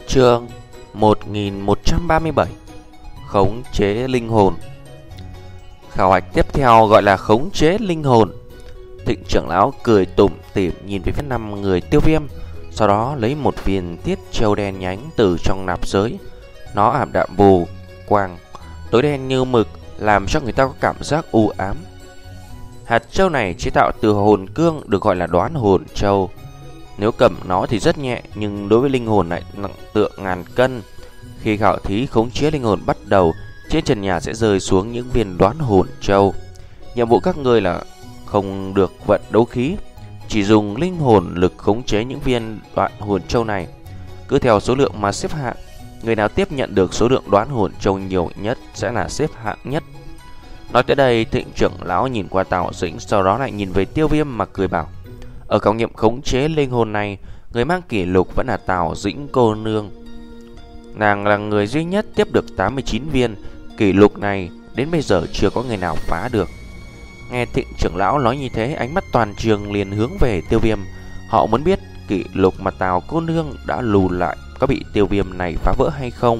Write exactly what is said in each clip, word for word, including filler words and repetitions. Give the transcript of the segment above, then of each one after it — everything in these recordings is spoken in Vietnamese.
Chương một nghìn một trăm ba mươi bảy. Khống chế linh hồn. Khảo hạch tiếp theo gọi là khống chế linh hồn. Thịnh trưởng lão cười tủm tỉm nhìn về phía năm người Tiêu Viêm, sau đó lấy một viên tiết châu đen nhánh từ trong nạp giới. Nó ảm đạm bù quang, tối đen như mực, làm cho người ta có cảm giác u ám. Hạt châu này chế tạo từ hồn cương, được gọi là đoán hồn châu. Nếu cầm nó thì rất nhẹ, nhưng đối với linh hồn lại nặng tựa ngàn cân. Khi khảo thí khống chế linh hồn bắt đầu, trên trần nhà sẽ rơi xuống những viên đoán hồn châu. Nhiệm vụ các ngươi là không được vận đấu khí, chỉ dùng linh hồn lực khống chế những viên đoán hồn châu này. Cứ theo số lượng mà xếp hạng, người nào tiếp nhận được số lượng đoán hồn châu nhiều nhất sẽ là xếp hạng nhất. Nói tới đây, Thịnh trưởng lão nhìn qua Tào Dĩnh, sau đó lại nhìn về Tiêu Viêm mà cười bảo: ở khảo nghiệm khống chế linh hồn này, người mang kỷ lục vẫn là Tào Dĩnh cô nương. Nàng là người duy nhất tiếp được tám mươi chín viên. Kỷ lục này đến bây giờ chưa có người nào phá được. Nghe Thịnh trưởng lão nói như thế, ánh mắt toàn trường liền hướng về Tiêu Viêm. Họ muốn biết kỷ lục mà Tào cô nương đã lù lại có bị Tiêu Viêm này phá vỡ hay không.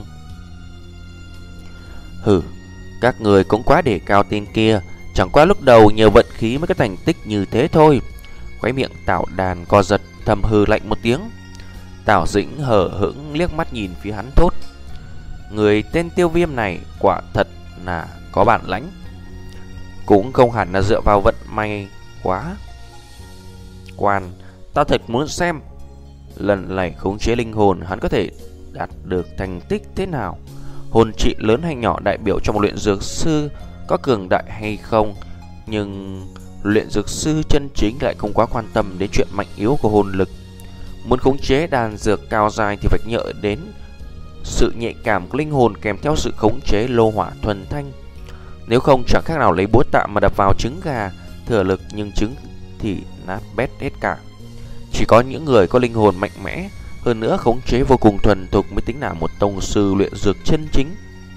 Hừ, các người cũng quá để cao tên kia. Chẳng qua lúc đầu nhờ vận khí mới có thành tích như thế thôi. Khóe miệng Tào Đàn co giật, thầm hừ lạnh một tiếng. Tào Dĩnh hờ hững liếc mắt nhìn phía hắn thốt: người tên Tiêu Viêm này quả thật là có bản lãnh, cũng không hẳn là dựa vào vận may quá. Quan, ta thật muốn xem lần này khống chế linh hồn hắn có thể đạt được thành tích thế nào. Hồn trị lớn hay nhỏ đại biểu cho một luyện dược sư có cường đại hay không, nhưng luyện dược sư chân chính lại không quá quan tâm đến chuyện mạnh yếu của hồn lực. Muốn khống chế đan dược cao dài thì phải nhớ đến sự nhạy cảm của linh hồn kèm theo sự khống chế lô hỏa thuần thanh. Nếu không, chẳng khác nào lấy búa tạ mà đập vào trứng gà, thừa lực nhưng trứng thì nát bét hết cả. Chỉ có những người có linh hồn mạnh mẽ, hơn nữa khống chế vô cùng thuần thục mới tính là một tông sư luyện dược chân chính.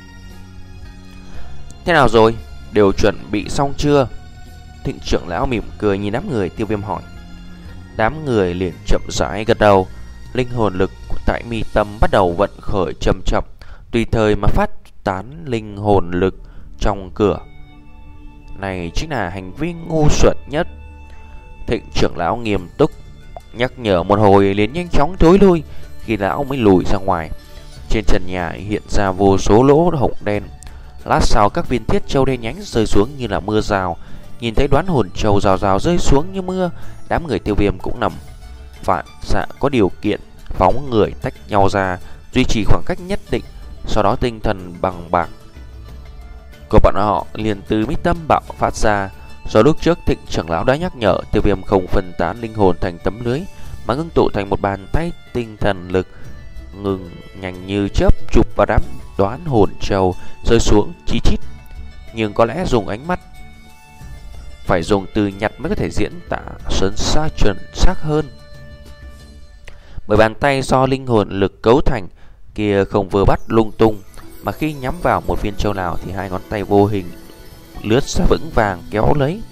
Thế nào rồi? Đều chuẩn bị xong chưa? Thịnh trưởng lão mỉm cười nhìn đám người Tiêu Viêm hỏi. Đám người liền chậm rãi gật đầu. Linh hồn lực tại mi tâm bắt đầu vận khởi chậm chậm, tùy thời mà phát tán linh hồn lực trong cửa. Này chính là hành vi ngu xuẩn nhất. Thịnh trưởng lão nghiêm túc nhắc nhở một hồi liền nhanh chóng thối lui. Khi lão mới lùi ra ngoài, trên trần nhà hiện ra vô số lỗ hổng đen. Lát sau các viên thiết châu đen nhánh rơi xuống như là mưa rào. Nhìn thấy đoán hồn châu rào rào rơi xuống như mưa, đám người Tiêu Viêm cũng nằm phản xạ có điều kiện phóng người tách nhau ra, duy trì khoảng cách nhất định. Sau đó tinh thần bằng bạc của bọn họ liền từ mi tâm bạo phát ra. Do lúc trước Thịnh trưởng lão đã nhắc nhở, Tiêu Viêm không phân tán linh hồn thành tấm lưới, mà ngưng tụ thành một bàn tay tinh thần lực ngừng nhanh như chớp chụp vào đám đoán hồn châu rơi xuống chí chít. Nhưng có lẽ dùng ánh mắt phải dùng từ nhặt mới có thể diễn tả sớn xa chuẩn xác hơn. Bởi bàn tay do linh hồn lực cấu thành kia không vừa bắt lung tung, mà khi nhắm vào một viên châu nào thì hai ngón tay vô hình lướt ra vững vàng kéo lấy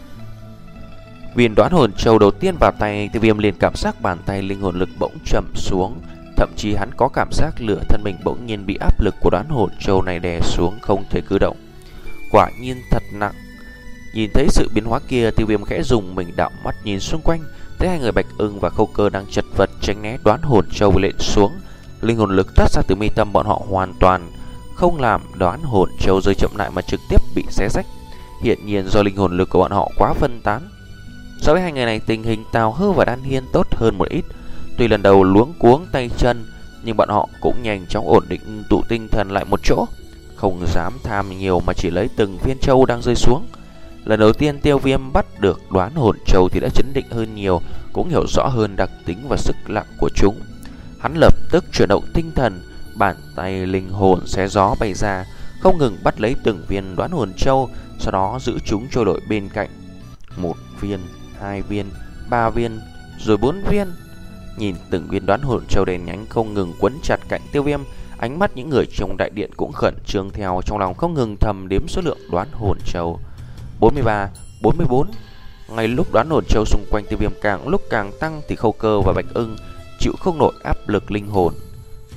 viên đoán hồn châu đầu tiên vào tay. Tiêu Viêm liền cảm giác bàn tay linh hồn lực bỗng chậm xuống, thậm chí hắn có cảm giác lửa thân mình bỗng nhiên bị áp lực của đoán hồn châu này đè xuống, không thể cử động. Quả nhiên thật nặng. Nhìn thấy sự biến hóa kia, Tiêu Viêm khẽ dùng mình, đạo mắt nhìn xung quanh, thấy hai người Bạch Ưng và Khâu Cơ đang chật vật tránh né đoán hồn châu lệnh xuống. Linh hồn lực thoát ra từ mi tâm bọn họ hoàn toàn không làm đoán hồn châu rơi chậm lại, mà trực tiếp bị xé rách. Hiện nhiên do linh hồn lực của bọn họ quá phân tán. So với hai người này, tình hình Tào Hư và Đan Hiên tốt hơn một ít. Tuy lần đầu luống cuống tay chân, nhưng bọn họ cũng nhanh chóng ổn định tụ tinh thần lại một chỗ, không dám tham nhiều mà chỉ lấy từng viên châu đang rơi xuống. Lần đầu tiên Tiêu Viêm bắt được đoán hồn châu thì đã chấn định hơn nhiều, cũng hiểu rõ hơn đặc tính và sức nặng của chúng. Hắn lập tức chuyển động tinh thần, bàn tay linh hồn xé gió bay ra, không ngừng bắt lấy từng viên đoán hồn châu, sau đó giữ chúng trôi nổi bên cạnh. Một viên, hai viên, ba viên, rồi bốn viên. Nhìn từng viên đoán hồn châu đen nhánh không ngừng quấn chặt cạnh Tiêu Viêm, ánh mắt những người trong đại điện cũng khẩn trương theo, trong lòng không ngừng thầm đếm số lượng đoán hồn châu. bốn mươi ba, bốn mươi bốn. Ngay lúc đoán hồn châu xung quanh Tiêu Viêm càng lúc càng tăng thì Khâu Cơ và Bạch Ưng chịu không nổi áp lực linh hồn.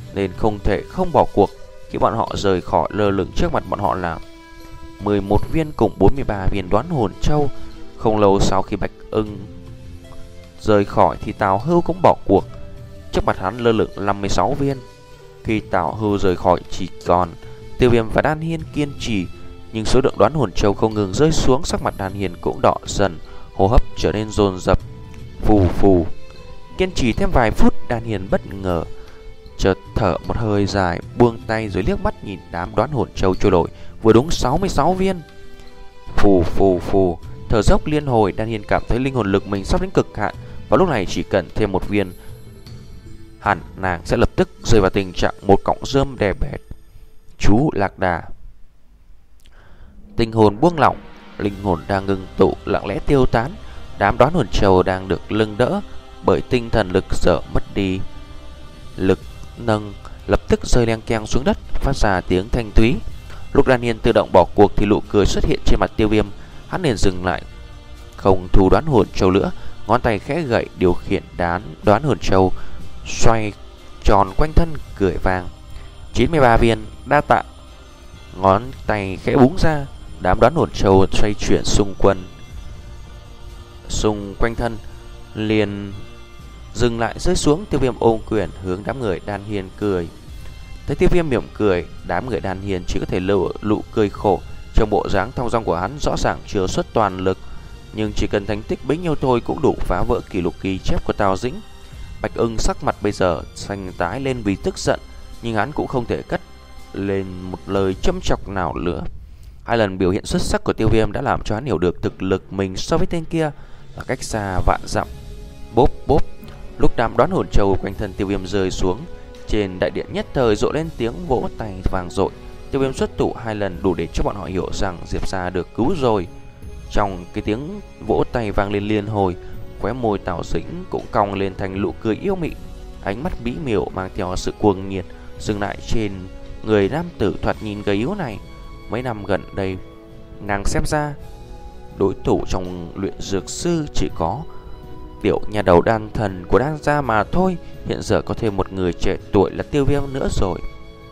nên không thể không bỏ cuộc. Khi bọn họ rời khỏi, lơ lửng trước mặt bọn họ là mười một viên cùng bốn mươi ba viên đoán hồn châu. Không lâu sau khi Bạch Ưng rời khỏi thì Tào Hưu cũng bỏ cuộc. Trước mặt hắn lơ lửng năm mươi sáu viên. Khi Tào Hưu rời khỏi chỉ còn Tiêu Viêm và Đan Hiên kiên trì, nhưng số lượng đoán hồn châu không ngừng rơi xuống. Sắc mặt Đan Hiên cũng đỏ dần, hô hấp trở nên dồn dập. Phù phù. Kiên trì thêm vài phút, Đan Hiên bất ngờ chợt thở một hơi dài, buông tay rồi liếc mắt nhìn đám đoán hồn châu trôi nổi, vừa đúng sáu mươi sáu viên. Phù phù phù. Thở dốc liên hồi, Đan Hiên cảm thấy linh hồn lực mình sắp đến cực hạn, và lúc này chỉ cần thêm một viên, hẳn nàng sẽ lập tức rơi vào tình trạng một cọng rơm đè bẹp. Chú Lạc Đà. Tinh hồn buông lỏng, linh hồn đang ngưng tụ lặng lẽ tiêu tán. Đám đoán hồn châu đang được lưng đỡ bởi tinh thần lực sợ mất đi lực nâng, lập tức rơi leng keng xuống đất, phát ra tiếng thanh thúy. Lúc Đan Hiên tự động bỏ cuộc thì nụ cười xuất hiện trên mặt Tiêu Viêm. Hắn liền dừng lại, không thu đoán hồn châu nữa, ngón tay khẽ gậy điều khiển đán đoán hồn châu xoay tròn quanh thân, cười vang. chín mươi ba viên, đa tạ. Ngón tay khẽ búng ra, đám đoán hồn châu xoay chuyển xung quanh xung quanh thân liền dừng lại rơi xuống. Tiêu Viêm ôm quyền hướng đám người Đan Hiên cười. Thấy Tiêu Viêm mỉm cười, đám người Đan Hiên chỉ có thể lộ nụ cười khổ. Trong bộ dáng thong dong của hắn rõ ràng chưa xuất toàn lực, nhưng chỉ cần thành tích bấy nhiêu thôi cũng đủ phá vỡ kỷ lục ghi chép của Tào Dĩnh. Bạch Ưng sắc mặt bây giờ xanh tái lên vì tức giận, nhưng hắn cũng không thể cất lên một lời châm chọc nào nữa. Hai lần biểu hiện xuất sắc của Tiêu Viêm đã làm cho hắn hiểu được thực lực mình so với tên kia là cách xa vạn dặm. Bốp bốp. Lúc đám đoán hồn châu quanh thân Tiêu Viêm rơi xuống, trên đại điện nhất thời rộ lên tiếng vỗ tay vang dội. Tiêu Viêm xuất thủ hai lần đủ để cho bọn họ hiểu rằng Diệp gia được cứu rồi. Trong cái tiếng vỗ tay vang lên liên hồi, khóe môi Tào Dĩnh cũng cong lên thành nụ cười yêu mị, ánh mắt mỹ miều mang theo sự cuồng nhiệt dừng lại trên người nam tử thoạt nhìn gầy yếu này. Mấy năm gần đây, nàng xem ra đối thủ trong luyện dược sư chỉ có tiểu nhà đầu đan thần của đan gia mà thôi. Hiện giờ có thêm một người trẻ tuổi là Tiêu Viêm nữa rồi.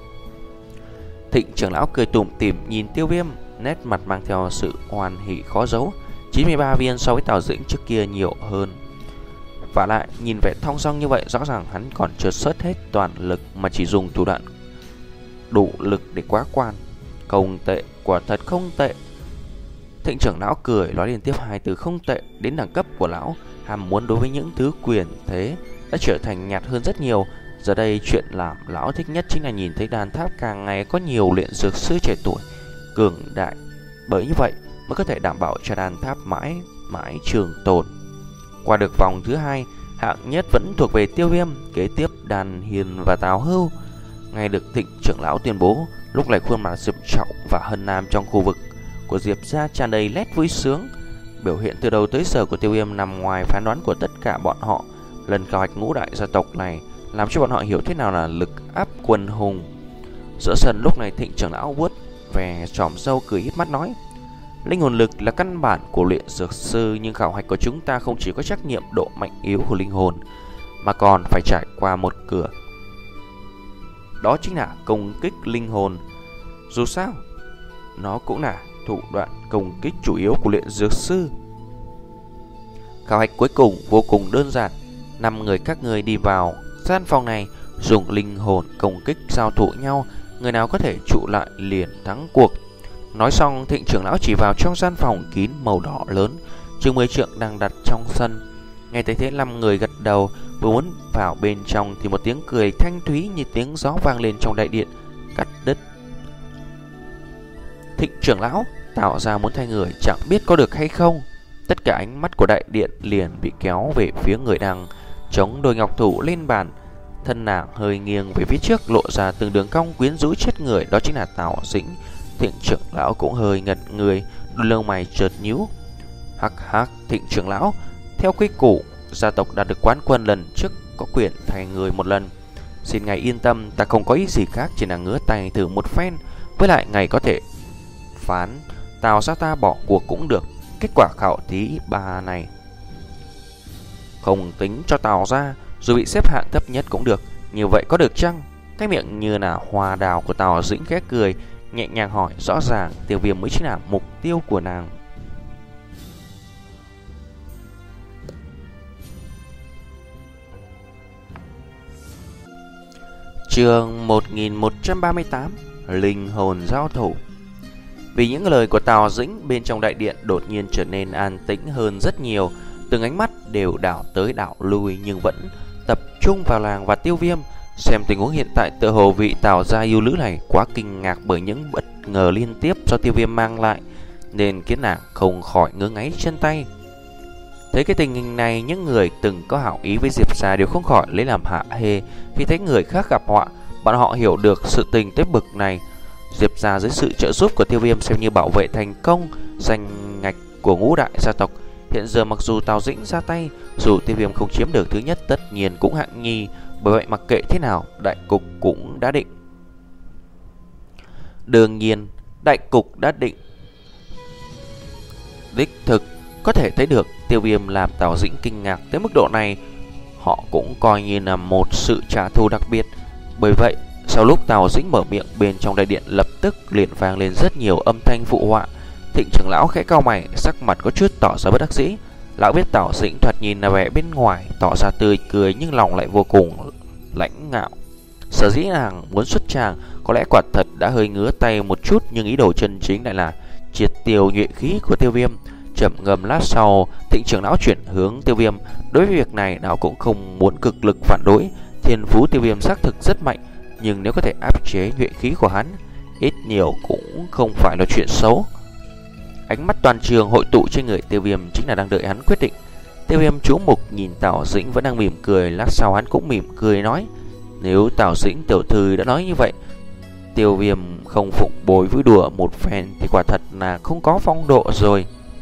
Thịnh trưởng lão cười tủm tỉm nhìn Tiêu Viêm, nét mặt mang theo sự hoan hỉ khó giấu. chín mươi ba viên so với Tào Dĩnh trước kia nhiều hơn. Và lại nhìn vẻ thong dong như vậy, rõ ràng hắn còn chưa xuất hết toàn lực mà chỉ dùng thủ đoạn đủ lực để quá quan. Không tệ, quả thật không tệ. Thịnh trưởng lão cười nói liên tiếp hai từ không tệ. Đến đẳng cấp của lão, ham muốn đối với những thứ quyền thế đã trở thành nhạt hơn rất nhiều. Giờ đây chuyện làm lão thích nhất chính là nhìn thấy đàn tháp càng ngày có nhiều luyện dược sư trẻ tuổi cường đại, bởi như vậy mới có thể đảm bảo cho đàn tháp mãi mãi trường tồn. Qua được vòng thứ hai, hạng nhất vẫn thuộc về Tiêu Viêm, kế tiếp Đan Hiên và Tào Hưu. Ngay được Thịnh trưởng lão tuyên bố, lúc này khuôn mặt Diệp Trọng và Hân Nam trong khu vực của Diệp gia tràn đầy nét vui sướng. Biểu hiện từ đầu tới giờ của Tiêu Viêm nằm ngoài phán đoán của tất cả bọn họ. Lần khảo hạch ngũ đại gia tộc này làm cho bọn họ hiểu thế nào là lực áp quân hùng. Giữa sân lúc này Thịnh trưởng lão vuốt về tròm râu cười híp mắt nói: linh hồn lực là căn bản của luyện dược sư, nhưng khảo hạch của chúng ta không chỉ có trắc nghiệm độ mạnh yếu của linh hồn, mà còn phải trải qua một cửa, đó chính là công kích linh hồn. Dù sao, nó cũng là thủ đoạn công kích chủ yếu của luyện dược sư. Khảo hạch cuối cùng vô cùng đơn giản. Năm người các người đi vào gian phòng này, dùng linh hồn công kích giao thủ nhau, người nào có thể trụ lại liền thắng cuộc. Nói xong, Thịnh trưởng lão chỉ vào trong gian phòng kín màu đỏ lớn chừng mười trượng đang đặt trong sân. Nghe thấy thế, năm người gật đầu, vừa muốn vào bên trong thì một tiếng cười thanh thúy như tiếng gió vang lên trong đại điện, cắt đứt. Thịnh trưởng lão, tạo ra muốn thay người chẳng biết có được hay không. Tất cả ánh mắt của đại điện liền bị kéo về phía người đang chống đôi ngọc thủ lên bàn. Thân nàng hơi nghiêng về phía trước, lộ ra từng đường cong quyến rũ chết người, đó chính là Tào Dĩnh. Thịnh trưởng lão cũng hơi ngẩn người, đôi lông mày chợt nhíu. Hắc hắc, Thịnh trưởng lão, theo quy củ, gia tộc đã được quán quân lần trước có quyền thay người một lần. Xin ngài yên tâm, ta không có ý gì khác, chỉ là ngứa tay thử một phen. Với lại ngài có thể phán Tào gia ta bỏ cuộc cũng được. Kết quả khảo thí ba này không tính cho Tào gia, dù bị xếp hạng thấp nhất cũng được. Như vậy có được chăng? Cái miệng như là hoa đào của Tào Dĩnh khẽ cười, nhẹ nhàng hỏi, rõ ràng Tiêu Viêm mới chính là mục tiêu của nàng. Chương một nghìn một trăm ba mươi tám, Linh hồn giao thủ. Vì những lời của Tào Dĩnh, bên trong đại điện đột nhiên trở nên an tĩnh hơn rất nhiều. Từng ánh mắt đều đảo tới đảo lui, nhưng vẫn tập trung vào nàng và Tiêu Viêm. Xem tình huống hiện tại, tựa hồ vị Tào gia yêu nữ này quá kinh ngạc bởi những bất ngờ liên tiếp do Tiêu Viêm mang lại, nên khiến nàng không khỏi ngứa ngáy chân tay. Thấy cái tình hình này, những người từng có hảo ý với Diệp gia đều không khỏi lấy làm hạ hê. Khi thấy người khác gặp họa, bọn họ hiểu được sự tình tới bực này. Diệp gia dưới sự trợ giúp của Tiêu Viêm xem như bảo vệ thành công danh ngạch của ngũ đại gia tộc. Hiện giờ mặc dù Tào Dĩnh ra tay, dù Tiêu Viêm không chiếm được thứ nhất, tất nhiên cũng hạng nhì. Bởi vậy mặc kệ thế nào, đại cục cũng đã định. Đương nhiên, đại cục đã định. Đích thực có thể thấy được Tiêu Viêm làm Tào Dĩnh kinh ngạc tới mức độ này, họ cũng coi như là một sự trả thù đặc biệt. Bởi vậy, sau lúc Tào Dĩnh mở miệng, bên trong đại điện lập tức liền vang lên rất nhiều âm thanh phụ họa. Thịnh trưởng lão khẽ cau mày, sắc mặt có chút tỏ ra bất đắc dĩ. Lão biết Tào Dĩnh thoạt nhìn là vẻ bên ngoài tỏ ra tươi cười, nhưng lòng lại vô cùng lãnh ngạo. Sở dĩ nàng muốn xuất tràng, có lẽ quả thật đã hơi ngứa tay một chút, nhưng ý đồ chân chính lại là triệt tiêu nhuệ khí của Tiêu Viêm. Chậm ngầm lát sau, Thịnh trưởng lão chuyển hướng Tiêu Viêm. Đối với việc này, lão cũng không muốn cực lực phản đối. Thiên phú Tiêu Viêm xác thực rất mạnh, nhưng nếu có thể áp chế nhuệ khí của hắn, ít nhiều cũng không phải là chuyện xấu. Ánh mắt toàn trường hội tụ trên người Tiêu Viêm, chính là đang đợi hắn quyết định. Tiêu Viêm chú mục nhìn Tào Dĩnh vẫn đang mỉm cười, lát sau hắn cũng mỉm cười nói: nếu Tào Dĩnh tiểu thư đã nói như vậy, Tiêu Viêm không phụng bồi vui đùa một phen thì quả thật là không có phong độ rồi.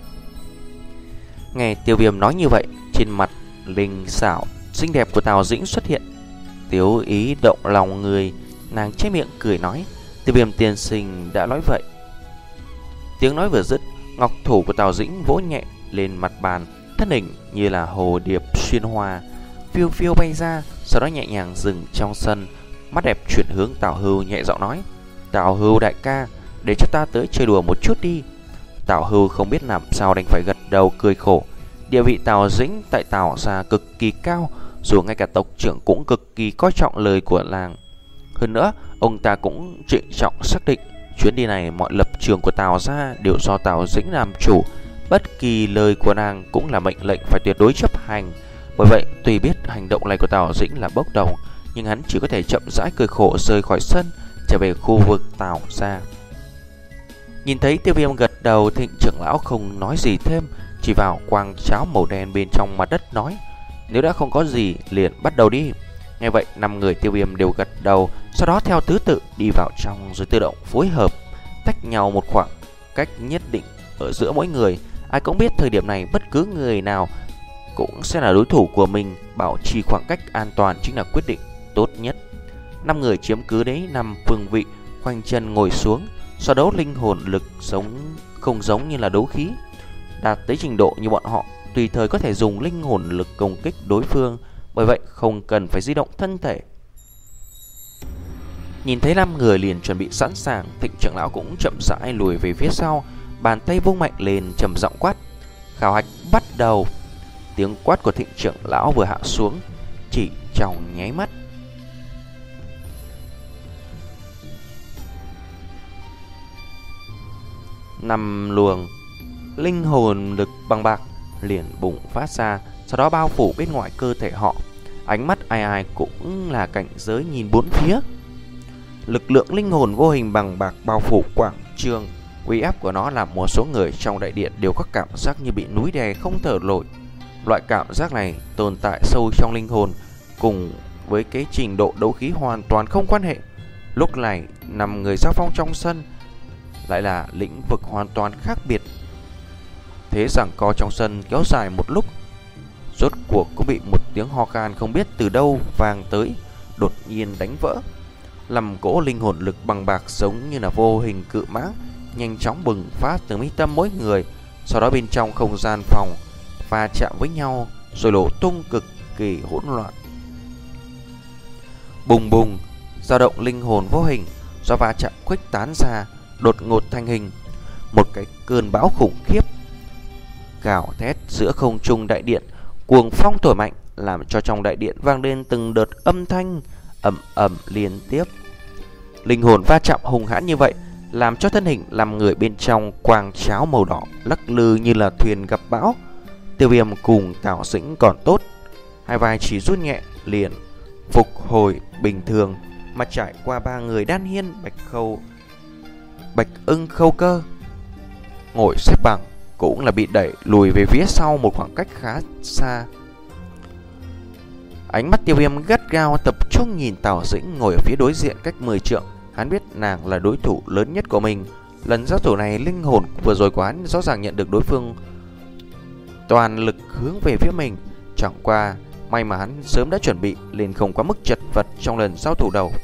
Nghe Tiêu Viêm nói như vậy, trên mặt linh xảo xinh đẹp của Tào Dĩnh xuất hiện tiếu ý động lòng người. Nàng che miệng cười nói: Tiêu Viêm tiên sinh đã nói vậy. Tiếng nói vừa dứt, ngọc thủ của Tào Dĩnh vỗ nhẹ lên mặt bàn, thân hình như là hồ điệp xuyên hoa phiêu phiêu bay ra, sau đó nhẹ nhàng dừng trong sân. Mắt đẹp chuyển hướng Tào Hưu, nhẹ giọng nói: Tào Hưu đại ca, để cho ta tới chơi đùa một chút đi. Tào Hưu không biết làm sao đành phải gật đầu cười khổ. Địa vị Tào Dĩnh tại Tào gia cực kỳ cao, dù ngay cả tộc trưởng cũng cực kỳ coi trọng lời của làng. Hơn nữa, ông ta cũng trịnh trọng xác định chuyến đi này mọi lập trường của Tào gia đều do Tào Dĩnh làm chủ, bất kỳ lời của nàng cũng là mệnh lệnh phải tuyệt đối chấp hành. Bởi vậy, tuy biết hành động này của Tào Dĩnh là bốc đồng, nhưng hắn chỉ có thể chậm rãi cười khổ rời khỏi sân, trở về khu vực Tào gia. Nhìn thấy Tiêu Viêm gật đầu, Thịnh trưởng lão không nói gì thêm, chỉ vào quang cháo màu đen bên trong mặt đất nói: nếu đã không có gì, liền bắt đầu đi. Nghe vậy, năm người Tiêu Viêm đều gật đầu, sau đó theo thứ tự đi vào trong, rồi tự động phối hợp tách nhau một khoảng cách nhất định ở giữa mỗi người. Ai cũng biết thời điểm này bất cứ người nào cũng sẽ là đối thủ của mình, bảo trì khoảng cách an toàn chính là quyết định tốt nhất. Năm người chiếm cứ đấy năm phương vị, khoanh chân ngồi xuống. So đấu linh hồn lực giống không giống như là đấu khí, đạt tới trình độ như bọn họ, tùy thời có thể dùng linh hồn lực công kích đối phương, bởi vậy không cần phải di động thân thể. Nhìn thấy năm người liền chuẩn bị sẵn sàng, Thịnh trưởng lão cũng chậm rãi lùi về phía sau, bàn tay vung mạnh lên trầm giọng quát: khảo hạch bắt đầu. Tiếng quát của Thịnh trưởng lão vừa hạ xuống, chỉ trong nháy mắt, năm luồng linh hồn lực bằng bạc liền bùng phát ra, sau đó bao phủ bên ngoài cơ thể họ. Ánh mắt ai ai cũng là cảnh giới nhìn bốn phía. Lực lượng linh hồn vô hình bằng bạc bao phủ quảng trường, uy áp của nó làm một số người trong đại điện đều có cảm giác như bị núi đè không thở nổi. Loại cảm giác này tồn tại sâu trong linh hồn, cùng với cái trình độ đấu khí hoàn toàn không quan hệ. Lúc này, năm người giao phong trong sân lại là lĩnh vực hoàn toàn khác biệt. Thế giằng co trong sân kéo dài một lúc, rốt cuộc cũng bị một tiếng ho khan không biết từ đâu vang tới, đột nhiên đánh vỡ. Làm cỗ linh hồn lực bằng bạc giống như là vô hình cự mãng, nhanh chóng bừng phát từ mi tâm mỗi người, sau đó bên trong không gian phòng va chạm với nhau rồi nổ tung cực kỳ hỗn loạn. Bùng bùng, dao động linh hồn vô hình do va chạm khuếch tán ra, đột ngột thành hình một cái cơn bão khủng khiếp gào thét giữa không trung đại điện. Cuồng phong thổi mạnh làm cho trong đại điện vang lên từng đợt âm thanh ầm ầm liên tiếp. Linh hồn va chạm hung hãn như vậy làm cho thân hình làm người bên trong quang cháo màu đỏ lắc lư như là thuyền gặp bão. Tiêu Viêm cùng Tào Dĩnh còn tốt, hai vai chỉ rút nhẹ liền phục hồi bình thường, mà trải qua ba người Đan Hiên, Bạch Khâu, Bạch Ưng, Khâu Cơ ngồi xếp bằng cũng là bị đẩy lùi về phía sau một khoảng cách khá xa. Ánh mắt Tiêu Viêm gắt gao tập trung nhìn Tào Dĩnh ngồi ở phía đối diện cách mười trượng. Hắn biết nàng là đối thủ lớn nhất của mình. Lần giao thủ này linh hồn vừa rồi của hắn rõ ràng nhận được đối phương toàn lực hướng về phía mình. Chẳng qua may mà hắn sớm đã chuẩn bị nên không quá mức chật vật trong lần giao thủ đầu.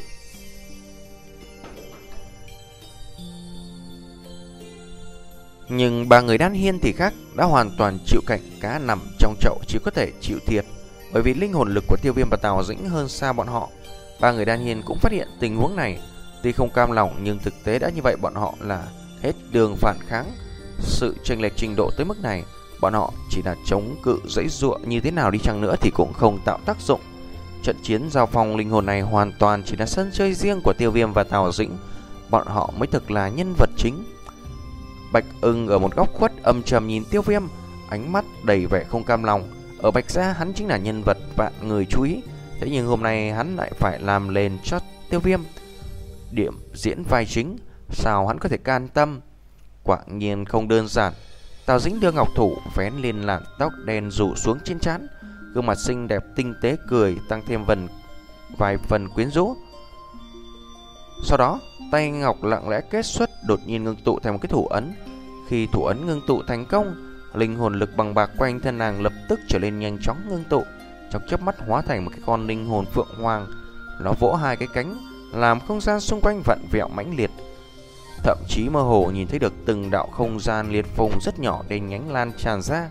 Nhưng ba người Đan Hiên thì khác, đã hoàn toàn chịu cảnh cá nằm trong chậu, chỉ có thể chịu thiệt. Bởi vì linh hồn lực của Tiêu Viêm và Tào Dĩnh hơn xa bọn họ. Ba người Đan Hiên cũng phát hiện tình huống này, tuy không cam lòng nhưng thực tế đã như vậy, bọn họ là hết đường phản kháng. Sự chênh lệch trình độ tới mức này, bọn họ chỉ là chống cự giãy giụa như thế nào đi chăng nữa thì cũng không tạo tác dụng. Trận chiến giao phong linh hồn này hoàn toàn chỉ là sân chơi riêng của Tiêu Viêm và Tào Dĩnh, bọn họ mới thực là nhân vật chính. Bạch Ưng ở một góc khuất âm trầm nhìn Tiêu Viêm, ánh mắt đầy vẻ không cam lòng. Ở Bạch Gia hắn chính là nhân vật vạn người chú ý, thế nhưng hôm nay hắn lại phải làm lên cho Tiêu Viêm điểm diễn vai chính, sao hắn có thể can tâm? Quả nhiên không đơn giản. Tào Dĩnh đưa ngọc thủ vén lên làn tóc đen rủ xuống trên trán, gương mặt xinh đẹp tinh tế cười tăng thêm vần vài phần quyến rũ. Sau đó tay ngọc lặng lẽ kết xuất, đột nhiên ngưng tụ thành một cái thủ ấn. Khi thủ ấn ngưng tụ thành công, linh hồn lực bằng bạc quanh thân nàng lập tức trở nên nhanh chóng ngưng tụ, trong chớp mắt hóa thành một cái con linh hồn phượng hoàng. Nó vỗ hai cái cánh, làm không gian xung quanh vặn vẹo mãnh liệt, thậm chí mơ hồ nhìn thấy được từng đạo không gian liệt vùng rất nhỏ đen nhánh lan tràn ra.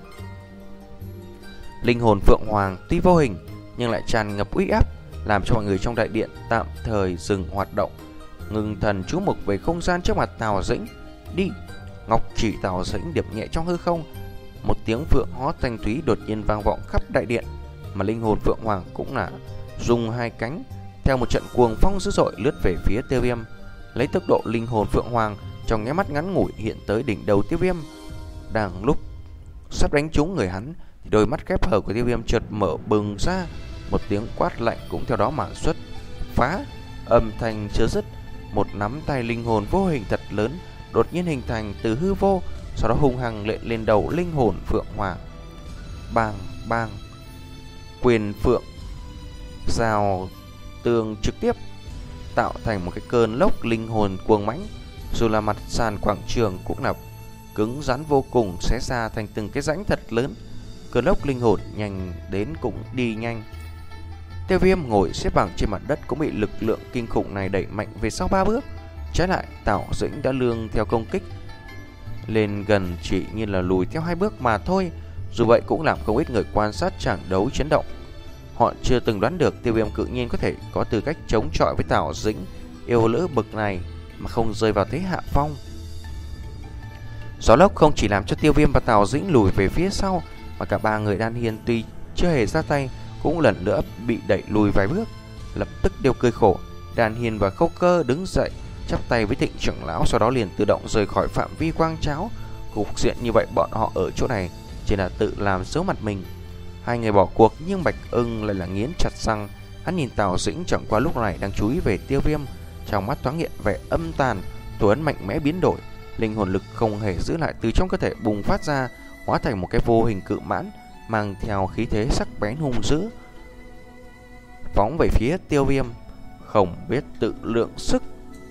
Linh hồn phượng hoàng tuy vô hình nhưng lại tràn ngập uy áp, làm cho mọi người trong đại điện tạm thời dừng hoạt động, ngưng thần chú mục về không gian trước mặt Tào Dĩnh. Đi! Ngọc chỉ Tào Dĩnh điệp nhẹ trong hư không, một tiếng phượng hót thanh thúy đột nhiên vang vọng khắp đại điện, mà linh hồn phượng hoàng cũng là dùng hai cánh theo một trận cuồng phong dữ dội lướt về phía Tiêu Viêm. Lấy tốc độ linh hồn phượng hoàng trong nháy mắt ngắn ngủi hiện tới đỉnh đầu Tiêu Viêm. Đang lúc sắp đánh trúng người hắn thì đôi mắt khép hờ của Tiêu Viêm chợt mở bừng ra, một tiếng quát lạnh cũng theo đó mà xuất phá. Âm thanh chưa dứt, một nắm tay linh hồn vô hình thật lớn đột nhiên hình thành từ hư vô, sau đó hung hăng lệ lên đầu linh hồn phượng hoàng. Bang bang, quyền phượng giao tường trực tiếp tạo thành một cái cơn lốc linh hồn cuồng mãnh. Dù là mặt sàn quảng trường cũng là cứng rắn vô cùng, xé ra thành từng cái rãnh thật lớn. Cơn lốc linh hồn nhanh đến cũng đi nhanh. Tiêu Viêm ngồi xếp bằng trên mặt đất cũng bị lực lượng kinh khủng này đẩy mạnh về sau ba bước. Trái lại Tào Dĩnh đã lương theo công kích lên gần, chỉ như là lùi theo hai bước mà thôi. Dù vậy cũng làm không ít người quan sát trận đấu chấn động. Họ chưa từng đoán được Tiêu Viêm cự nhiên có thể có tư cách chống chọi với Tào Dĩnh yêu lữ bậc này mà không rơi vào thế hạ phong. Gió lốc không chỉ làm cho Tiêu Viêm và Tào Dĩnh lùi về phía sau, mà cả ba người Đan Hiên tuy chưa hề ra tay cũng lần nữa bị đẩy lùi vài bước. Lập tức đều cười khổ. Đan Hiên và Khâu Cơ đứng dậy chắp tay với Thịnh trưởng lão, sau đó liền tự động rời khỏi phạm vi quang cháo. Cục diện như vậy bọn họ ở chỗ này chỉ là tự làm xấu mặt mình. Hai người bỏ cuộc, nhưng Bạch Ưng lại là nghiến chặt răng. Hắn nhìn Tào Dĩnh chẳng qua lúc này đang chú ý về Tiêu Viêm, trong mắt thoáng hiện vẻ âm tàn. Thủ ấn mạnh mẽ biến đổi, linh hồn lực không hề giữ lại từ trong cơ thể bùng phát ra, hóa thành một cái vô hình cự mãn mang theo khí thế sắc bén hung dữ, phóng về phía Tiêu Viêm, không biết tự lượng sức.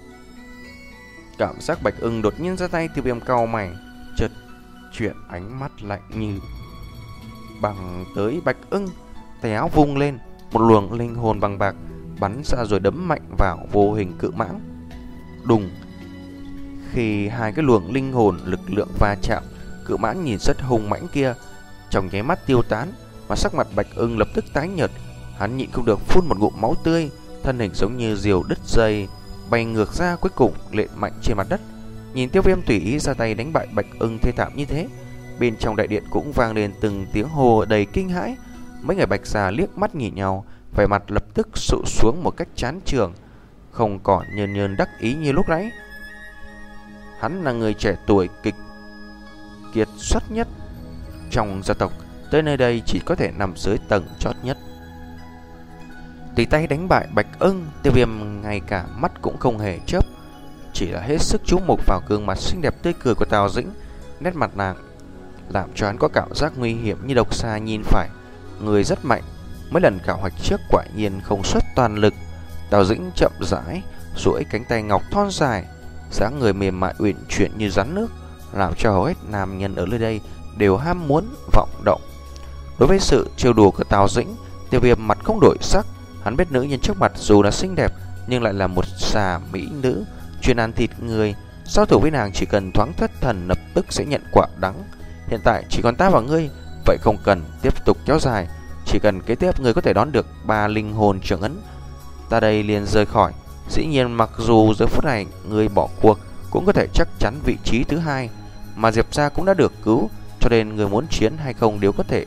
Cảm giác Bạch Ưng đột nhiên ra tay, Tiêu Viêm cau mày, chợt chuyển ánh mắt lạnh như bằng tới Bạch Ưng. Tay áo vung lên, một luồng linh hồn bằng bạc bắn ra rồi đấm mạnh vào vô hình cự mãng. Đùng! Khi hai cái luồng linh hồn lực lượng va chạm, cự mãng nhìn rất hung mãnh kia trong nháy mắt tiêu tán, mà sắc mặt Bạch Ưng lập tức tái nhợt. Hắn nhịn không được phun một ngụm máu tươi, thân hình giống như diều đứt dây bay ngược ra, cuối cùng lện mạnh trên mặt đất. Nhìn Tiêu Viêm tùy ý ra tay đánh bại Bạch Ưng thê thảm như thế, bên trong đại điện cũng vang lên từng tiếng hô đầy kinh hãi. Mấy người Bạch già liếc mắt nhìn nhau, vẻ mặt lập tức sụ xuống một cách chán chường, không còn nhơn nhơn đắc ý như lúc nãy. Hắn là người trẻ tuổi kịch kiệt xuất nhất trong gia tộc, tới nơi đây chỉ có thể nằm dưới tầng chót nhất. Tùy tay đánh bại Bạch Ưng, Tiêu Viêm ngay cả mắt cũng không hề chớp, chỉ là hết sức chú mục vào gương mặt xinh đẹp tươi cười của Tào Dĩnh. Nét mặt nàng làm cho hắn có cảm giác nguy hiểm như độc xà nhìn phải. Người rất mạnh, mấy lần khảo hoạch trước quả nhiên không xuất toàn lực. Tào Dĩnh chậm rãi duỗi cánh tay ngọc thon dài, dáng người mềm mại uyển chuyển như rắn nước, làm cho hầu hết nam nhân ở nơi đây đều ham muốn vọng động. Đối với sự trêu đùa của Tào Dĩnh, Tiêu Viêm mặt không đổi sắc. Hắn biết nữ nhân trước mặt dù là xinh đẹp nhưng lại là một xà mỹ nữ chuyên ăn thịt người, giao thủ với nàng chỉ cần thoáng thất thần lập tức sẽ nhận quả đắng. Hiện tại chỉ còn ta và ngươi, vậy không cần tiếp tục kéo dài, chỉ cần kế tiếp ngươi có thể đón được ba linh hồn trưởng ấn, ta đây liền rời khỏi. Dĩ nhiên mặc dù giờ phút này ngươi bỏ cuộc cũng có thể chắc chắn vị trí thứ hai, mà Diệp gia cũng đã được cứu, cho nên người muốn chiến hay không đều có thể.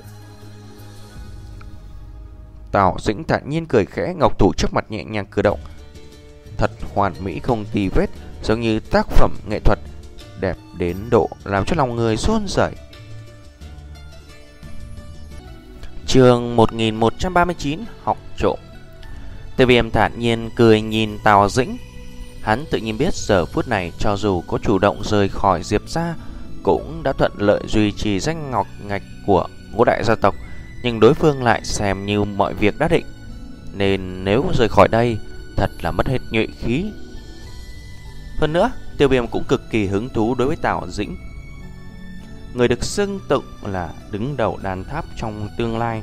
Tào Dĩnh thản nhiên cười khẽ, ngọc thủ trước mặt nhẹ nhàng cử động, thật hoàn mỹ không tì vết, giống như tác phẩm nghệ thuật, đẹp đến độ làm cho lòng người run rẩy. Chương một nghìn một trăm ba mươi chín, học trộm. Tiêu Viêm thản nhiên cười nhìn Tào Dĩnh. Hắn tự nhiên biết giờ phút này cho dù có chủ động rời khỏi Diệp gia cũng đã thuận lợi duy trì danh ngọc ngạch của ngũ đại gia tộc, nhưng đối phương lại xem như mọi việc đã định, nên nếu rời khỏi đây thật là mất hết nhuệ khí. Hơn nữa, Tiêu Viêm cũng cực kỳ hứng thú đối với Tào Dĩnh, người được xưng tụng là đứng đầu đàn tháp trong tương lai.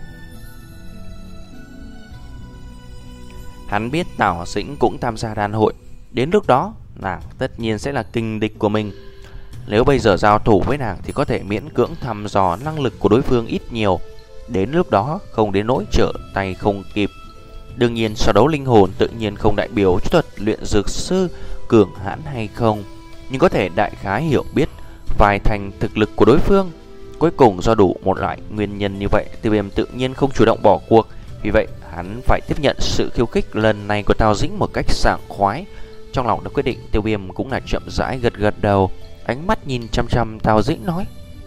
Hắn biết Tào Dĩnh cũng tham gia đàn hội, đến lúc đó nàng tất nhiên sẽ là kình địch của mình. Nếu bây giờ giao thủ với nàng thì có thể miễn cưỡng thăm dò năng lực của đối phương ít nhiều, đến lúc đó không đến nỗi trở tay không kịp. Đương nhiên so đấu linh hồn tự nhiên không đại biểu cho thuật luyện dược sư cường hãn hay không, nhưng có thể đại khái hiểu biết vài thành thực lực của đối phương. Cuối cùng do đủ một loại nguyên nhân như vậy, Tiêu Viêm tự nhiên không chủ động bỏ cuộc. Vì vậy hắn phải tiếp nhận sự khiêu khích lần này của Tào Dĩnh một cách sảng khoái. Trong lòng đã quyết định, Tiêu Viêm cũng là chậm rãi gật gật đầu, ánh mắt nhìn chăm chăm Tào Dĩnh nói: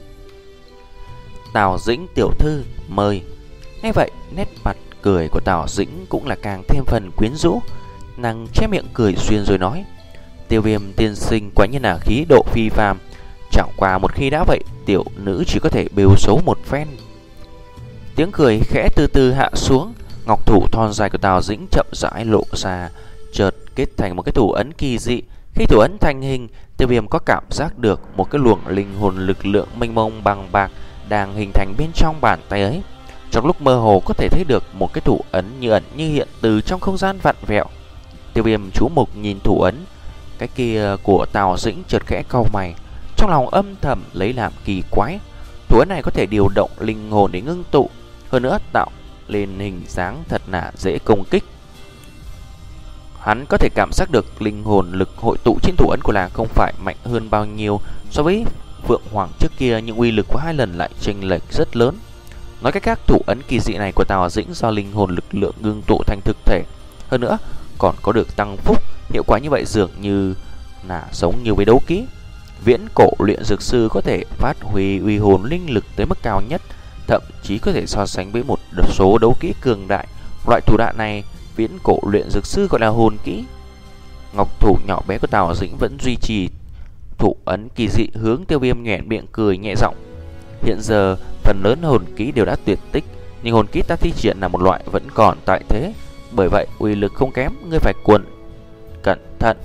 Tào Dĩnh tiểu thư mời. Nghe vậy, nét mặt cười của Tào Dĩnh cũng là càng thêm phần quyến rũ. Nàng che miệng cười xuyên rồi nói: Tiêu Viêm tiên sinh quả nhiên là khí độ phi phàm, chẳng qua một khi đã vậy, tiểu nữ chỉ có thể bêu xấu một phen. Tiếng cười khẽ từ từ hạ xuống, ngọc thủ thon dài của Tào Dĩnh chậm rãi lộ ra, chợt kết thành một cái thủ ấn kỳ dị. Khi thủ ấn thành hình, Tiêu Viêm có cảm giác được một cái luồng linh hồn lực lượng mênh mông bằng bạc đang hình thành bên trong bàn tay ấy. Trong lúc mơ hồ có thể thấy được một cái thủ ấn như ẩn như hiện từ trong không gian vặn vẹo. Tiêu Viêm chú mục nhìn thủ ấn cái kia của Tào Dĩnh, chợt khẽ cau mày, trong lòng âm thầm lấy làm kỳ quái. Thủ ấn này có thể điều động linh hồn để ngưng tụ, hơn nữa tạo lên hình dáng thật là dễ công kích. Hắn có thể cảm giác được linh hồn lực hội tụ trên thủ ấn của nàng không phải mạnh hơn bao nhiêu so với Phượng Hoàng trước kia, nhưng uy lực của hai lần lại chênh lệch rất lớn. Nói cách khác, thủ ấn kỳ dị này của Tào Dĩnh do linh hồn lực lượng ngưng tụ thành thực thể, hơn nữa còn có được tăng phúc. Hiệu quả như vậy dường như là giống như với đấu kỹ. Viễn cổ luyện dược sư có thể phát huy uy hồn linh lực tới mức cao nhất, thậm chí có thể so sánh với một số đấu kỹ cường đại. Loại thủ đoạn này viễn cổ luyện dược sư gọi là hồn kỹ. Ngọc thủ nhỏ bé của Tào Dĩnh vẫn duy trì thủ ấn kỳ dị, hướng Tiêu Viêm nhoẻn miệng cười nhẹ giọng: Hiện giờ phần lớn hồn kỹ đều đã tuyệt tích, nhưng hồn kỹ ta thi triển là một loại vẫn còn tại thế, bởi vậy uy lực không kém, ngươi phải cuộn cẩn thận.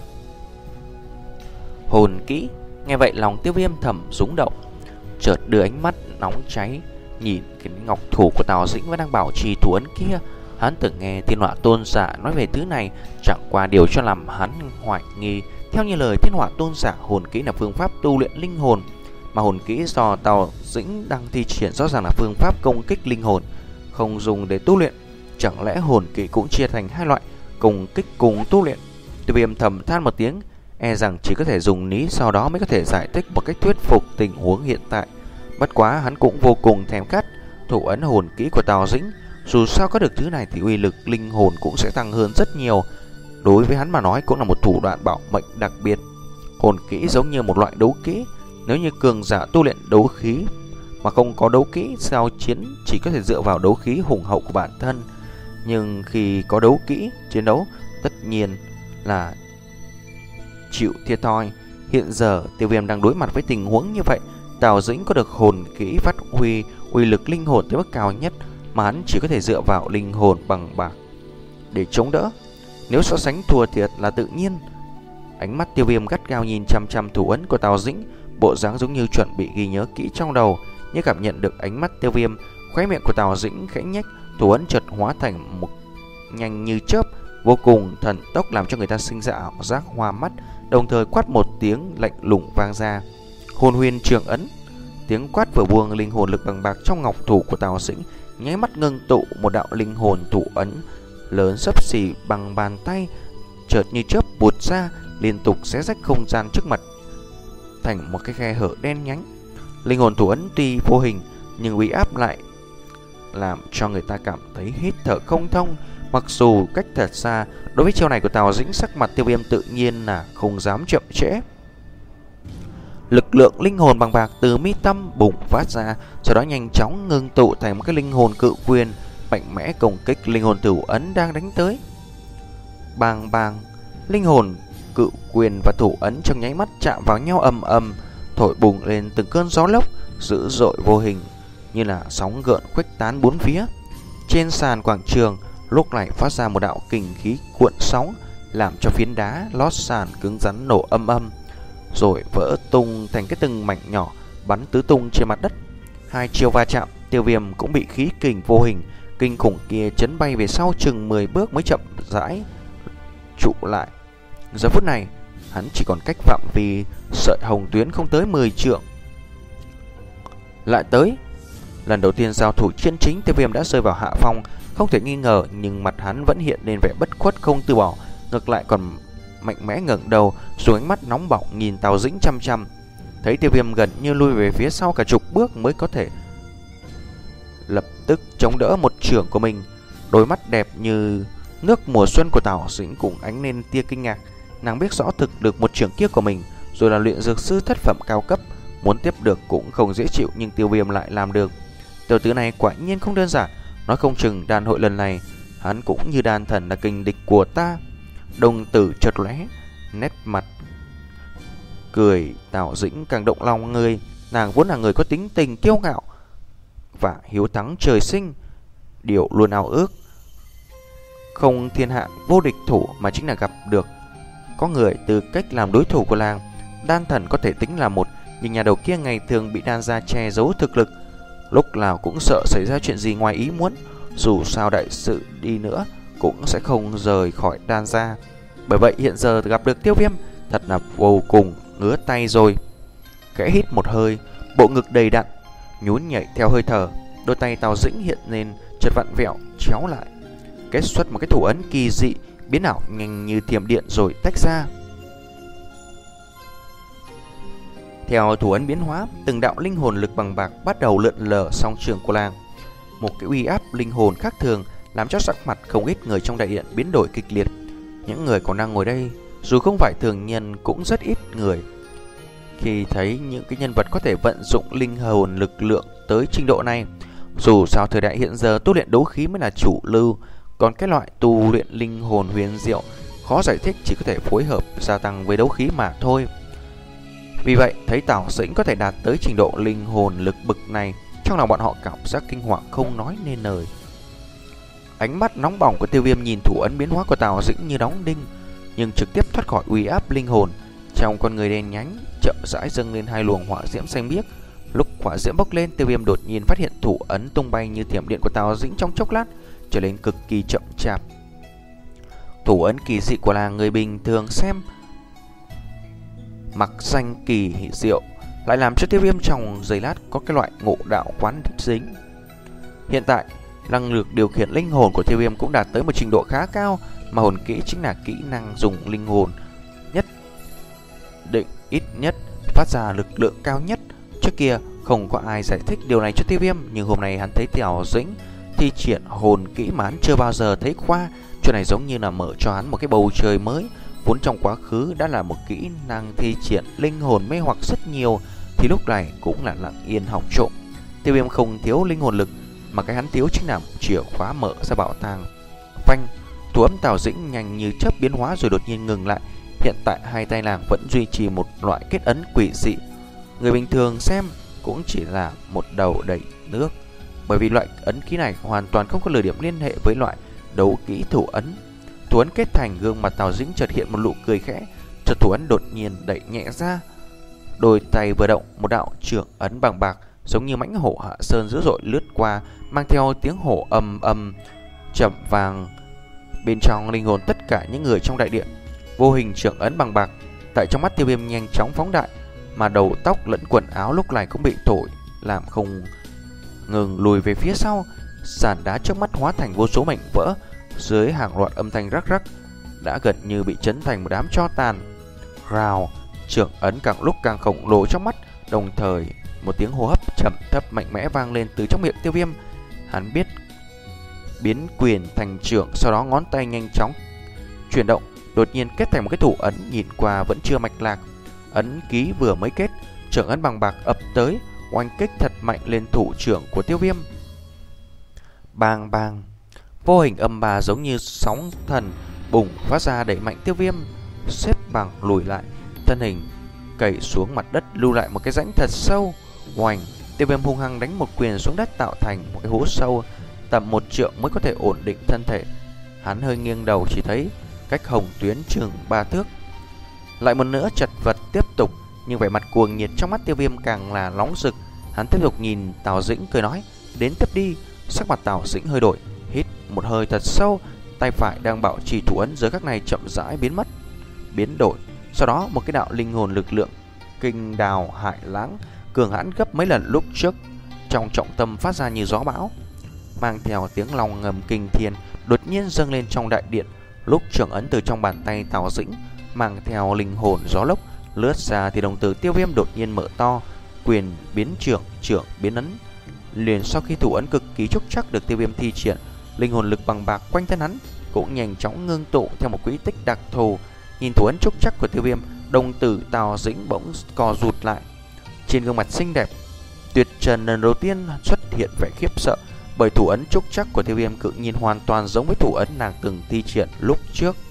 Hồn kỹ. Nghe vậy lòng Tiêu Viêm thầm rúng động, chợt đưa ánh mắt nóng cháy nhìn cái ngọc thủ của Tào Dĩnh vẫn đang bảo trì thủ ấn kia. Hắn từng nghe Thiên Hỏa Tôn giả nói về thứ này, chẳng qua điều cho làm hắn hoài nghi. Theo như lời Thiên Hỏa Tôn giả, hồn kỹ là phương pháp tu luyện linh hồn, mà hồn kỹ do Tào Dĩnh đang thi triển rõ ràng là phương pháp công kích linh hồn, không dùng để tu luyện. Chẳng lẽ hồn kỹ cũng chia thành hai loại, cùng kích cùng tu luyện. Tiêu Viêm thầm than một tiếng, e rằng chỉ có thể dùng lý sau đó mới có thể giải thích một cách thuyết phục tình huống hiện tại. Bất quá hắn cũng vô cùng thèm khát thủ ấn hồn kỹ của Tào Dĩnh. Dù sao có được thứ này thì uy lực linh hồn cũng sẽ tăng hơn rất nhiều. Đối với hắn mà nói cũng là một thủ đoạn bảo mệnh đặc biệt. Hồn kỹ giống như một loại đấu kỹ. Nếu như cường giả tu luyện đấu khí mà không có đấu kỹ, giao chiến chỉ có thể dựa vào đấu khí hùng hậu của bản thân. Nhưng khi có đấu kỹ chiến đấu, tất nhiên là chịu thiệt thòi. Hiện giờ Tiêu Viêm đang đối mặt với tình huống như vậy. Tào Dĩnh có được hồn kỹ phát huy uy lực linh hồn tới mức cao nhất, mà hắn chỉ có thể dựa vào linh hồn bằng bạc để chống đỡ. Nếu so sánh thua thiệt là tự nhiên. Ánh mắt Tiêu Viêm gắt gao nhìn chăm chăm thủ ấn của Tào Dĩnh, bộ dáng giống như chuẩn bị ghi nhớ kỹ trong đầu. Nhưng cảm nhận được ánh mắt Tiêu Viêm, khóe miệng của Tào Dĩnh khẽ nhếch, thủ ấn chợt hóa thành một nhanh như chớp, vô cùng thần tốc làm cho người ta sinh ra ảo giác hoa mắt. Đồng thời quát một tiếng lạnh lùng vang ra: Hồn Huyền Trường Ấn. Tiếng quát vừa buông, linh hồn lực bằng bạc trong ngọc thủ của Tào Dĩnh nháy mắt ngưng tụ một đạo linh hồn thủ ấn lớn xấp xỉ bằng bàn tay, chợt như chớp bụt ra, liên tục xé rách không gian trước mặt thành một cái khe hở đen nhánh. Linh hồn thủ ấn tuy vô hình nhưng uy áp lại làm cho người ta cảm thấy hít thở không thông. Mặc dù cách thật xa, đối với chiêu này của Tào Dĩnh, sắc mặt Tiêu Viêm tự nhiên là không dám chậm trễ. Lực lượng linh hồn bằng bạc từ mi tâm bùng phát ra, sau đó nhanh chóng ngưng tụ thành một cái linh hồn cự quyền mạnh mẽ công kích linh hồn thủ ấn đang đánh tới. Bang bang, linh hồn cự quyền và thủ ấn trong nháy mắt chạm vào nhau ầm ầm, thổi bùng lên từng cơn gió lốc dữ dội vô hình, như là sóng gợn khuếch tán bốn phía. Trên sàn quảng trường lúc này phát ra một đạo kình khí cuộn sóng, làm cho phiến đá lót sàn cứng rắn nổ âm âm, rồi vỡ tung thành cái từng mảnh nhỏ bắn tứ tung trên mặt đất. Hai chiêu va chạm, Tiêu Viêm cũng bị khí kình vô hình kinh khủng kia chấn bay về sau chừng mười bước mới chậm rãi trụ lại. Giờ phút này hắn chỉ còn cách phạm vi sợi hồng tuyến không tới mười trượng. Lại tới lần đầu tiên giao thủ chân chính, Tiêu Viêm đã rơi vào hạ phong không thể nghi ngờ, nhưng mặt hắn vẫn hiện lên vẻ bất khuất không từ bỏ, ngược lại còn mạnh mẽ ngẩng đầu, dùng ánh mắt nóng bỏng nhìn Tào Dĩnh chăm chăm. Thấy Tiêu Viêm gần như lui về phía sau cả chục bước mới có thể lập tức chống đỡ một chưởng của mình. Đôi mắt đẹp như nước mùa xuân của Tào Dĩnh cũng ánh lên tia kinh ngạc. Nàng biết rõ thực được một chưởng kia của mình rồi là luyện dược sư thất phẩm cao cấp, muốn tiếp được cũng không dễ chịu, nhưng Tiêu Viêm lại làm được. Tiểu tử này quả nhiên không đơn giản, nói không chừng đàn hội lần này hắn cũng như đàn thần là kình địch của ta. Đồng tử chợt lóe, nét mặt cười Tào Dĩnh càng động lòng người. Nàng vốn là người có tính tình kiêu ngạo và hiếu thắng trời sinh, điều luôn ao ước không thiên hạ vô địch thủ, mà chính là gặp được có người từ cách làm đối thủ của làng. Đan thần có thể tính là một, nhưng nhà đầu kia ngày thường bị đan gia che giấu thực lực, lúc nào cũng sợ xảy ra chuyện gì ngoài ý muốn. Dù sao đại sự đi nữa cũng sẽ không rời khỏi đan gia. Bởi vậy hiện giờ gặp được Tiêu Viêm thật là vô cùng ngứa tay rồi. Khẽ hít một hơi, bộ ngực đầy đặn nhún nhảy theo hơi thở. Đôi tay Tào Dĩnh hiện lên chợt vặn vẹo chéo lại, kết xuất một cái thủ ấn kỳ dị biến ảo nhanh như thiểm điện rồi tách ra. Theo thủ ấn biến hóa, từng đạo linh hồn lực bằng bạc bắt đầu lượn lờ song trường của làng. Một cái uy áp linh hồn khác thường làm cho sắc mặt không ít người trong đại điện biến đổi kịch liệt. Những người còn đang ngồi đây, dù không phải thường nhân cũng rất ít người. Khi thấy những cái nhân vật có thể vận dụng linh hồn lực lượng tới trình độ này, dù sao thời đại hiện giờ tu luyện đấu khí mới là chủ lưu, còn cái loại tu luyện linh hồn huyền diệu khó giải thích, chỉ có thể phối hợp gia tăng với đấu khí mà thôi. Vì vậy thấy Tào Dĩnh có thể đạt tới trình độ linh hồn lực bực này, trong lòng bọn họ cảm giác kinh hoàng không nói nên lời. Ánh mắt nóng bỏng của Tiêu Viêm nhìn thủ ấn biến hóa của Tào Dĩnh như đóng đinh, nhưng trực tiếp thoát khỏi uy áp linh hồn. Trong con người đen nhánh chậm rãi dâng lên hai luồng hỏa diễm xanh biếc. Lúc hỏa diễm bốc lên, Tiêu Viêm đột nhiên phát hiện thủ ấn tung bay như thiểm điện của Tào Dĩnh trong chốc lát trở nên cực kỳ chậm chạp. Thủ ấn kỳ dị của làng người bình thường xem mặc danh kỳ diệu, lại làm cho Tiêu Viêm trong giây lát có cái loại ngộ đạo quán dính. Hiện tại Năng lực điều khiển linh hồn của Tiêu Viêm cũng đạt tới một trình độ khá cao, mà hồn kỹ chính là kỹ năng dùng linh hồn nhất định ít nhất phát ra lực lượng cao nhất. Trước kia không có ai giải thích điều này cho Tiêu Viêm, nhưng hôm nay hắn thấy Tào Dĩnh thi triển hồn kỹ mà hắn chưa bao giờ thấy qua. Chuyện này giống như là mở cho hắn một cái bầu trời mới. Vốn trong quá khứ đã là một kỹ năng thi triển linh hồn mê hoặc rất nhiều, thì lúc này cũng là lặng yên học trộm. Tiêu Viêm không thiếu linh hồn lực, mà cái hắn thiếu chính là chìa khóa mở ra bảo tàng. Phanh, thủ ấm Tào Dĩnh nhanh như chớp biến hóa rồi đột nhiên ngừng lại. Hiện tại hai tay nàng vẫn duy trì một loại kết ấn quỷ dị. Người bình thường xem cũng chỉ là một đầu đầy nước, bởi vì loại ấn ký này hoàn toàn không có lửa điểm liên hệ với loại đấu kỹ thủ ấn. Thủ ấn kết thành, gương mặt Tào Dĩnh chợt hiện một nụ cười khẽ, chợt thủ ấn đột nhiên đẩy nhẹ ra. Đôi tay vừa động, một đạo trưởng ấn bằng bạc giống như mãnh hổ hạ sơn dữ dội lướt qua, mang theo tiếng hổ ầm ầm chậm vàng. Bên trong linh hồn tất cả những người trong đại điện, vô hình trưởng ấn bằng bạc tại trong mắt Tiêu Viêm nhanh chóng phóng đại, mà đầu tóc lẫn quần áo lúc này cũng bị thổi làm không ngừng lùi về phía sau. Sàn đá trước mắt hóa thành vô số mảnh vỡ, dưới hàng loạt âm thanh rắc rắc đã gần như bị chấn thành một đám tro tàn. Rào, trưởng ấn càng lúc càng khổng lồ trong mắt, đồng thời một tiếng hô hấp chậm thấp mạnh mẽ vang lên từ trong miệng Tiêu Viêm. Hắn biết biến quyền thành trưởng, sau đó ngón tay nhanh chóng chuyển động, đột nhiên kết thành một cái thủ ấn nhìn qua vẫn chưa mạch lạc. Ấn ký vừa mới kết, trưởng ấn bằng bạc ập tới, oanh kích thật mạnh lên thủ trưởng của Tiêu Viêm. Bang bang, vô hình âm bà giống như sóng thần bùng phát ra đẩy mạnh Tiêu Viêm xếp bằng lùi lại, thân hình cày xuống mặt đất lưu lại một cái rãnh thật sâu. Oanh, Tiêu Viêm hung hăng đánh một quyền xuống đất tạo thành một cái hố sâu tầm một trượng mới có thể ổn định thân thể. Hắn hơi nghiêng đầu chỉ thấy cách hồng tuyến chừng ba thước. Lại một nữa chật vật tiếp tục, nhưng vẻ mặt cuồng nhiệt trong mắt Tiêu Viêm càng là nóng rực. Hắn tiếp tục nhìn Tào Dĩnh cười nói, đến tiếp đi. Sắc mặt Tào Dĩnh hơi đổi, hít một hơi thật sâu, tay phải đang bảo trì thủ ấn giờ khắc này chậm rãi biến mất, biến đổi. Sau đó một cái đạo linh hồn lực lượng kinh đào hải lãng cường hãn gấp mấy lần lúc trước, trong trọng tâm phát ra như gió bão, mang theo tiếng lòng ngầm kinh thiên, đột nhiên dâng lên trong đại điện. Lúc trưởng ấn từ trong bàn tay Tào Dĩnh mang theo linh hồn gió lốc lướt ra, thì đồng tử Tiêu Viêm đột nhiên mở to, quyền biến trưởng, trưởng biến ấn. Liền sau khi thủ ấn cực kỳ trúc chắc được Tiêu Viêm thi triển, linh hồn lực bằng bạc quanh thân hắn cũng nhanh chóng ngưng tụ theo một quỹ tích đặc thù. Nhìn thủ ấn trúc chắc của Tiêu Viêm, đồng tử Tào Dĩnh bỗng co rụt lại. Trên gương mặt xinh đẹp tuyệt trần lần đầu tiên xuất hiện vẻ khiếp sợ, bởi thủ ấn trúc chắc của Tiêu Viêm cự nhiên hoàn toàn giống với thủ ấn nàng từng thi triển lúc trước.